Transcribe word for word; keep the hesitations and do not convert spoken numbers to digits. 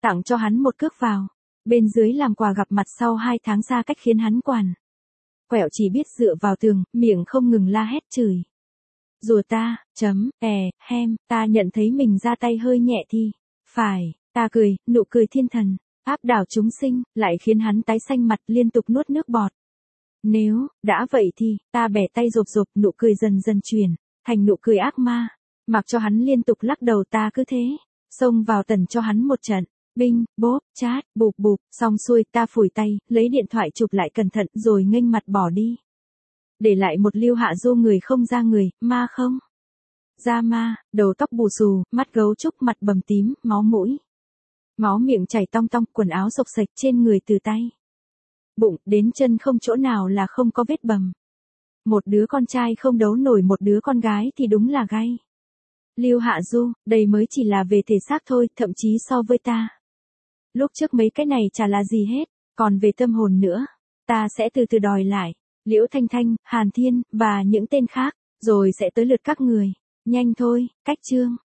tặng cho hắn một cước vào. Bên dưới làm quà gặp mặt sau hai tháng xa cách khiến hắn quản. Quẹo chỉ biết dựa vào tường, miệng không ngừng la hét chửi. Rùa ta, chấm, è, hem, ta nhận thấy mình ra tay hơi nhẹ thì. Phải, ta cười, nụ cười thiên thần, áp đảo chúng sinh, lại khiến hắn tái xanh mặt liên tục nuốt nước bọt. Nếu, đã vậy thì, ta bẻ tay rộp rộp, nụ cười dần dần chuyển, thành nụ cười ác ma. Mặc cho hắn liên tục lắc đầu ta cứ thế, xông vào tần cho hắn một trận. Binh, bốp, chát, bụp bụp, xong xuôi ta phủi tay, lấy điện thoại chụp lại cẩn thận rồi nghênh mặt bỏ đi. Để lại một Lưu Hạ Du người không ra người, ma không? Ra ma, đầu tóc bù xù, mắt gấu trúc mặt bầm tím, máu mũi. Máu miệng chảy tong tong, quần áo sộc sạch trên người từ tay. Bụng, đến chân không chỗ nào là không có vết bầm. Một đứa con trai không đấu nổi một đứa con gái thì đúng là gay. Lưu Hạ Du, đây mới chỉ là về thể xác thôi, thậm chí so với ta. Lúc trước mấy cái này chả là gì hết, còn về tâm hồn nữa, ta sẽ từ từ đòi lại. Liễu Thanh Thanh, Hàn Thiên, và những tên khác, rồi sẽ tới lượt các người. Nhanh thôi, cách chương.